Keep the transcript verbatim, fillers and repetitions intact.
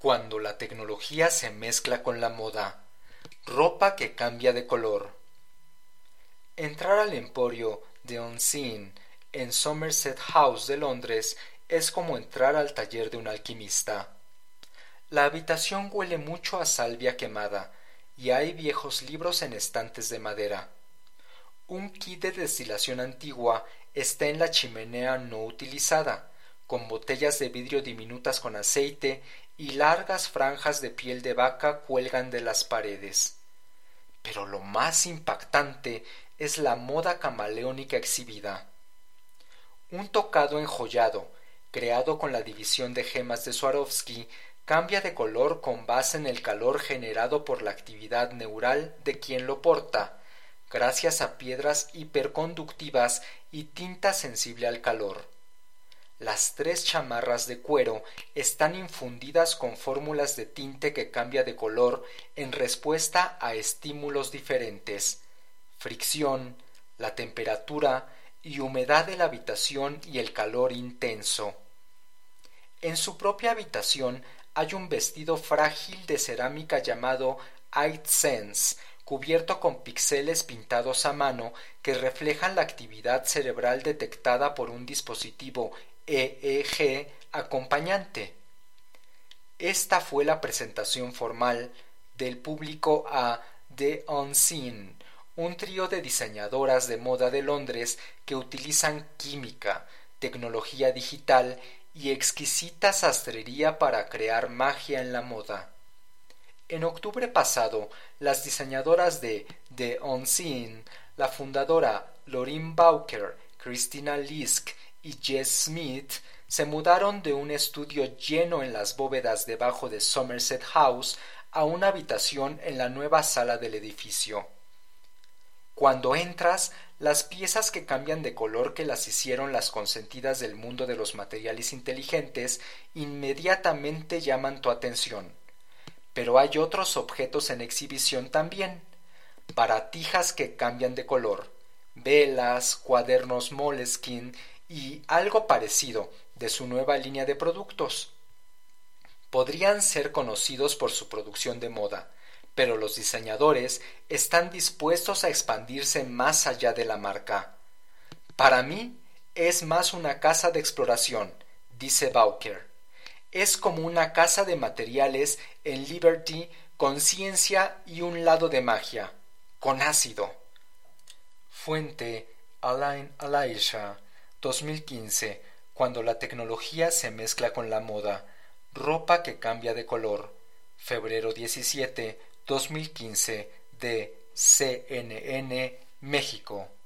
Cuando la tecnología se mezcla con la moda. Ropa que cambia de color. Entrar al emporio de Unseen en Somerset House de Londres es como entrar al taller de un alquimista. La habitación huele mucho a salvia quemada y hay viejos libros en estantes de madera. Un kit de destilación antigua está en la chimenea no utilizada, con botellas de vidrio diminutas con aceite y largas franjas de piel de vaca cuelgan de las paredes. Pero lo más impactante es la moda camaleónica exhibida. Un tocado enjollado, creado con la división de gemas de Swarovski, cambia de color con base en el calor generado por la actividad neural de quien lo porta, gracias a piedras hiperconductivas y tinta sensible al calor. Las tres chamarras de cuero están infundidas con fórmulas de tinte que cambia de color en respuesta a estímulos diferentes: fricción, la temperatura y humedad de la habitación y el calor intenso. En su propia habitación hay un vestido frágil de cerámica llamado Eight Sense, cubierto con píxeles pintados a mano que reflejan la actividad cerebral detectada por un dispositivo E E G acompañante. Esta fue la presentación formal del público a The Unseen, un trío de diseñadoras de moda de Londres que utilizan química, tecnología digital y exquisita sastrería para crear magia en la moda. En octubre pasado, las diseñadoras de The Unseen, la fundadora Lorin Bowker, Christina Lisk y Jess Smith, se mudaron de un estudio lleno en las bóvedas debajo de Somerset House a una habitación en la nueva sala del edificio. Cuando entras, las piezas que cambian de color que las hicieron las consentidas del mundo de los materiales inteligentes inmediatamente llaman tu atención. Pero hay otros objetos en exhibición también: baratijas que cambian de color, velas, cuadernos Moleskine y algo parecido de su nueva línea de productos. Podrían ser conocidos por su producción de moda, pero los diseñadores están dispuestos a expandirse más allá de la marca. Para mí es más una casa de exploración, dice Bowker. Es como una casa de materiales en Liberty con ciencia y un lado de magia, con ácido. Fuente: Alain Alaisha, dos mil quince. Cuando la tecnología se mezcla con la moda. Ropa que cambia de color. Febrero diecisiete, dos mil quince, de C N N, México.